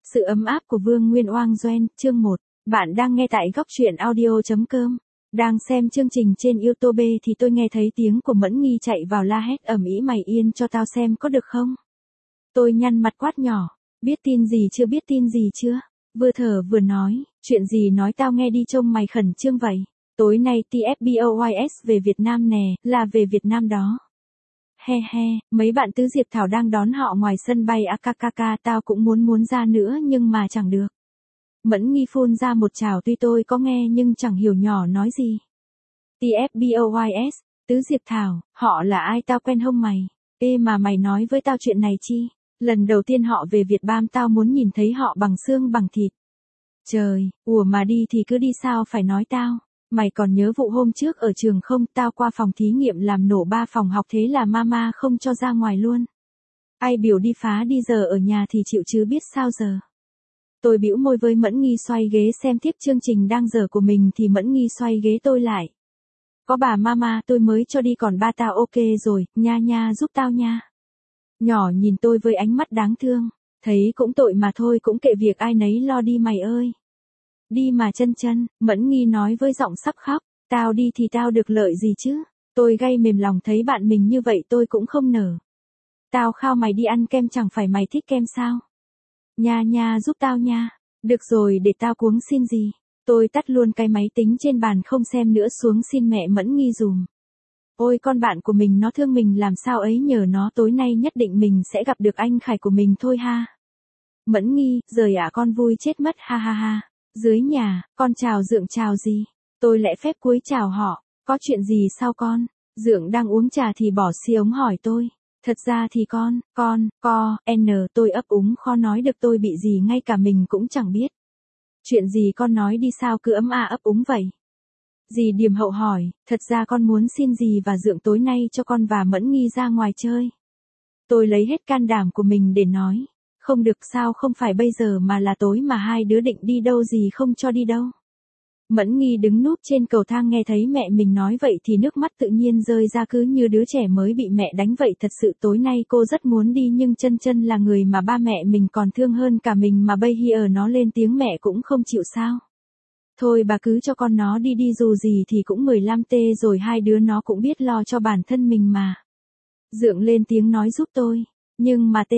Sự ấm áp của Vương Nguyên Oang Doen, chương 1. Bạn đang nghe tại góc truyện audio.com. Đang xem chương trình trên YouTube thì tôi nghe thấy tiếng của Mẫn Nghi chạy vào la hét ầm ĩ, mày yên cho tao xem có được không? Tôi nhăn mặt quát nhỏ, biết tin gì chưa? Vừa thở vừa nói, chuyện gì nói tao nghe đi, trông mày khẩn trương vậy. Tối nay TFBOYS về Việt Nam nè, là về Việt Nam đó. He he, mấy bạn Tứ Diệp Thảo đang đón họ ngoài sân bay AKKK, tao cũng muốn ra nữa nhưng mà chẳng được. Mẫn Nghi phun ra một trào, tuy tôi có nghe nhưng chẳng hiểu nhỏ nói gì. TFBOYS, Tứ Diệp Thảo, họ là ai tao quen hông mày? Ê mà mày nói với tao chuyện này chi? Lần đầu tiên họ về Việt Nam tao muốn nhìn thấy họ bằng xương bằng thịt. Trời, ủa mà đi thì cứ đi, sao phải nói tao? Mày còn nhớ vụ hôm trước ở trường không, tao qua phòng thí nghiệm làm nổ 3 phòng học, thế là mama không cho ra ngoài luôn. Ai biểu đi phá đi, giờ ở nhà thì chịu chứ biết sao giờ. Tôi bĩu môi với Mẫn Nghi xoay ghế xem tiếp chương trình đang dở của mình thì Mẫn Nghi xoay ghế tôi lại. Có bà mama tôi mới cho đi, còn ba tao ok rồi, nha giúp tao nha. Nhỏ nhìn tôi với ánh mắt đáng thương, thấy cũng tội mà thôi, cũng kệ việc ai nấy lo đi mày ơi. Đi mà chân, Mẫn Nghi nói với giọng sắp khóc, tao đi thì tao được lợi gì chứ? Tôi gay mềm lòng thấy bạn mình như vậy tôi cũng không nở. Tao khao mày đi ăn kem, chẳng phải mày thích kem sao? Nha giúp tao nha. Được rồi, để tao cuống xin gì. Tôi tắt luôn cái máy tính trên bàn không xem nữa, xuống xin mẹ Mẫn Nghi dùm. Ôi con bạn của mình nó thương mình làm sao ấy, nhờ nó tối nay nhất định mình sẽ gặp được anh Khải của mình thôi ha. Mẫn Nghi, rời con vui chết mất, ha. Dưới nhà, con chào Dượng. Chào gì? Tôi lễ phép cúi chào họ. Có chuyện gì sao con? Dượng đang uống trà thì bỏ xi ống hỏi tôi. Thật ra thì tôi ấp úng khó nói được, tôi bị gì ngay cả mình cũng chẳng biết. Chuyện gì con nói đi, sao cứ ấp úng vậy? Dì Điềm Hậu hỏi, thật ra con muốn xin dì và Dượng tối nay cho con và Mẫn Nghi ra ngoài chơi. Tôi lấy hết can đảm của mình để nói. Không được, sao không phải bây giờ mà là tối mà, hai đứa định đi đâu, dì không cho đi đâu. Mẫn Nghi đứng núp trên cầu thang nghe thấy mẹ mình nói vậy thì nước mắt tự nhiên rơi ra, cứ như đứa trẻ mới bị mẹ đánh vậy. Thật sự tối nay cô rất muốn đi, nhưng chân là người mà ba mẹ mình còn thương hơn cả mình mà bây giờ nó lên tiếng mẹ cũng không chịu sao. Thôi bà cứ cho con nó đi đi, dù gì thì cũng 15T rồi, hai đứa nó cũng biết lo cho bản thân mình mà. Dượng lên tiếng nói giúp tôi, nhưng mà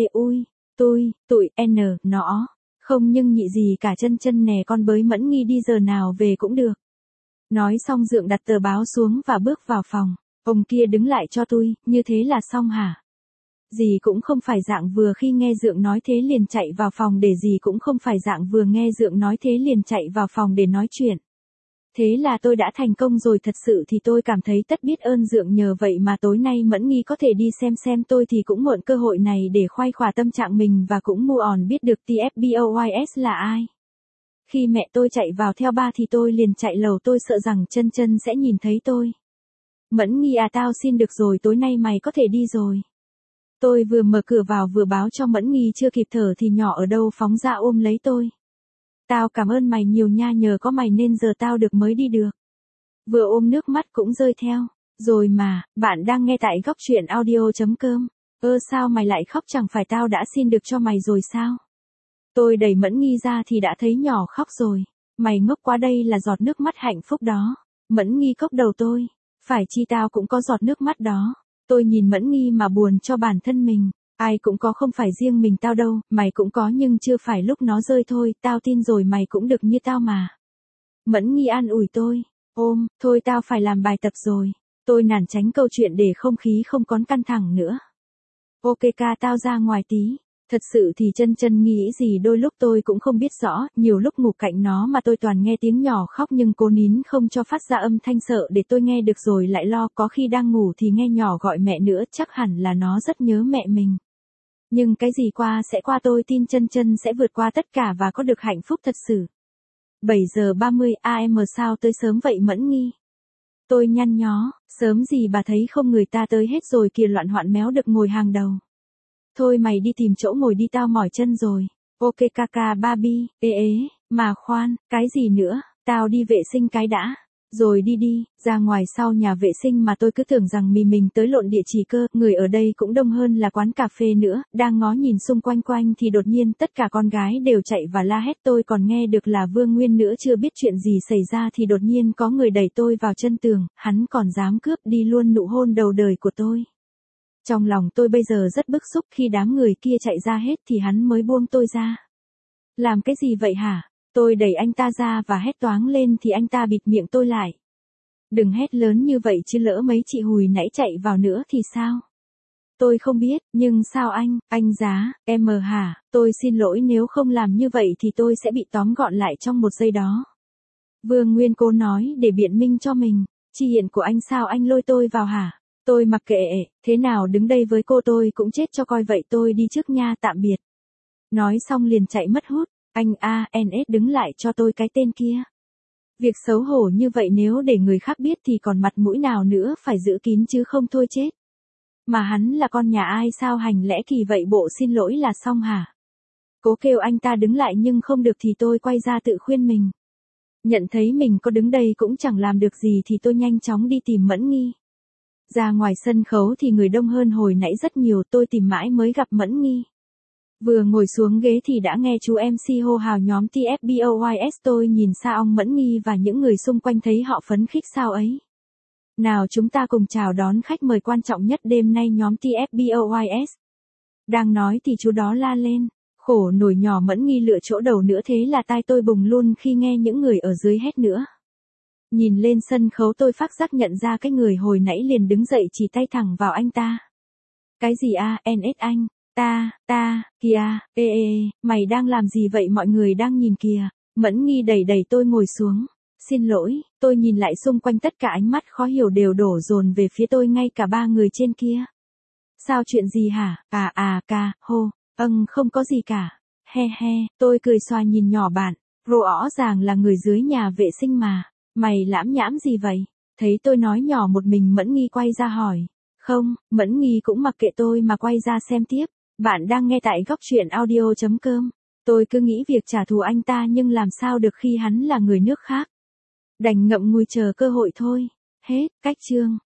nó. Không nhưng nhị gì cả, chân nè, con bới Mẫn Nghi đi, giờ nào về cũng được. Nói xong Dượng đặt tờ báo xuống và bước vào phòng. Ông kia đứng lại cho tôi, như thế là xong hả? Dì cũng không phải dạng vừa khi nghe Dượng nói thế liền chạy vào phòng để, dì cũng không phải dạng vừa nghe Dượng nói thế liền chạy vào phòng để nói chuyện. Thế là tôi đã thành công rồi. Thật sự thì tôi cảm thấy tất biết ơn Dượng, nhờ vậy mà tối nay Mẫn Nghi có thể đi xem tôi thì cũng mượn cơ hội này để khoai khỏa tâm trạng mình và cũng move on biết được TFBOYS là ai. Khi mẹ tôi chạy vào theo ba thì tôi liền chạy lầu, tôi sợ rằng chân sẽ nhìn thấy tôi. Mẫn Nghi tao xin được rồi, tối nay mày có thể đi rồi. Tôi vừa mở cửa vào vừa báo cho Mẫn Nghi, chưa kịp thở thì nhỏ ở đâu phóng ra ôm lấy tôi. Tao cảm ơn mày nhiều nha, nhờ có mày nên giờ tao được mới đi được. Vừa ôm nước mắt cũng rơi theo. Rồi mà, bạn đang nghe tại góc truyện audio.com. Sao mày lại khóc, chẳng phải tao đã xin được cho mày rồi sao? Tôi đẩy Mẫn Nghi ra thì đã thấy nhỏ khóc rồi. Mày ngốc quá, đây là giọt nước mắt hạnh phúc đó. Mẫn Nghi cốc đầu tôi. Phải chi tao cũng có giọt nước mắt đó. Tôi nhìn Mẫn Nghi mà buồn cho bản thân mình. Ai cũng có, không phải riêng mình tao đâu, mày cũng có nhưng chưa phải lúc nó rơi thôi, tao tin rồi mày cũng được như tao mà. Mẫn Nghi an ủi tôi, thôi tao phải làm bài tập rồi. Tôi nản tránh câu chuyện để không khí không còn căng thẳng nữa. Ok ca, tao ra ngoài tí. Thật sự thì chân nghĩ gì đôi lúc tôi cũng không biết rõ, nhiều lúc ngủ cạnh nó mà tôi toàn nghe tiếng nhỏ khóc nhưng cố nín không cho phát ra âm thanh, sợ để tôi nghe được rồi lại lo, có khi đang ngủ thì nghe nhỏ gọi mẹ nữa, chắc hẳn là nó rất nhớ mẹ mình. Nhưng cái gì qua sẽ qua, tôi tin chân sẽ vượt qua tất cả và có được hạnh phúc thật sự. 7:30 AM, sao tới sớm vậy Mẫn Nghi? Tôi nhăn nhó, sớm gì bà thấy không, người ta tới hết rồi kìa, loạn hoạn méo được ngồi hàng đầu. Thôi mày đi tìm chỗ ngồi đi, tao mỏi chân rồi. Ok kaka Barbie, mà khoan, cái gì nữa, tao đi vệ sinh cái đã. Rồi đi, ra ngoài sau nhà vệ sinh mà tôi cứ tưởng rằng mình tới lộn địa chỉ cơ, người ở đây cũng đông hơn là quán cà phê nữa, đang ngó nhìn xung quanh quanh thì đột nhiên tất cả con gái đều chạy và la hét, tôi còn nghe được là Vương Nguyên nữa, chưa biết chuyện gì xảy ra thì đột nhiên có người đẩy tôi vào chân tường, hắn còn dám cướp đi luôn nụ hôn đầu đời của tôi. Trong lòng tôi bây giờ rất bức xúc, khi đám người kia chạy ra hết thì hắn mới buông tôi ra. Làm cái gì vậy hả? Tôi đẩy anh ta ra và hét toáng lên thì anh ta bịt miệng tôi lại. Đừng hét lớn như vậy chứ lỡ mấy chị Hùi nãy chạy vào nữa thì sao? Tôi không biết, nhưng sao anh Giá, em hả, tôi xin lỗi, nếu không làm như vậy thì tôi sẽ bị tóm gọn lại trong một giây đó. Vương Nguyên cố nói để biện minh cho mình, chi hiện của anh sao anh lôi tôi vào hả? Tôi mặc kệ, thế nào đứng đây với cô tôi cũng chết cho coi, vậy tôi đi trước nha, tạm biệt. Nói xong liền chạy mất hút. Anh ANS đứng lại cho tôi cái tên kia. Việc xấu hổ như vậy nếu để người khác biết thì còn mặt mũi nào nữa, phải giữ kín chứ không thôi chết. Mà hắn là con nhà ai sao hành lẽ kỳ vậy, bộ xin lỗi là xong hả? Cố kêu anh ta đứng lại nhưng không được thì tôi quay ra tự khuyên mình. Nhận thấy mình có đứng đây cũng chẳng làm được gì thì tôi nhanh chóng đi tìm Mẫn Nghi. Ra ngoài sân khấu thì người đông hơn hồi nãy rất nhiều, tôi tìm mãi mới gặp Mẫn Nghi. Vừa ngồi xuống ghế thì đã nghe chú MC hô hào nhóm TFBOYS, tôi nhìn xa ông Mẫn Nghi và những người xung quanh thấy họ phấn khích sao ấy. Nào chúng ta cùng chào đón khách mời quan trọng nhất đêm nay, nhóm TFBOYS. Đang nói thì chú đó la lên, khổ nổi nhỏ Mẫn Nghi lựa chỗ đầu nữa, thế là tai tôi bùng luôn khi nghe những người ở dưới hét nữa. Nhìn lên sân khấu tôi phát giác nhận ra cái người hồi nãy liền đứng dậy chỉ tay thẳng vào anh ta. Cái gì ANS anh? Kìa, mày đang làm gì vậy, mọi người đang nhìn kìa. Mẫn Nghi đẩy tôi ngồi xuống. Xin lỗi, tôi nhìn lại xung quanh, tất cả ánh mắt khó hiểu đều đổ dồn về phía tôi, ngay cả ba người trên kia. Sao, chuyện gì hả? Không có gì cả. He, tôi cười xòa nhìn nhỏ bạn. Rõ ràng là người dưới nhà vệ sinh mà. Mày lãm nhãm gì vậy? Thấy tôi nói nhỏ một mình, Mẫn Nghi quay ra hỏi. Không, Mẫn Nghi cũng mặc kệ tôi mà quay ra xem tiếp. Bạn đang nghe tại góc truyện audio.com. Tôi cứ nghĩ việc trả thù anh ta nhưng làm sao được khi hắn là người nước khác. Đành ngậm ngùi chờ cơ hội thôi. Hết, cách chương.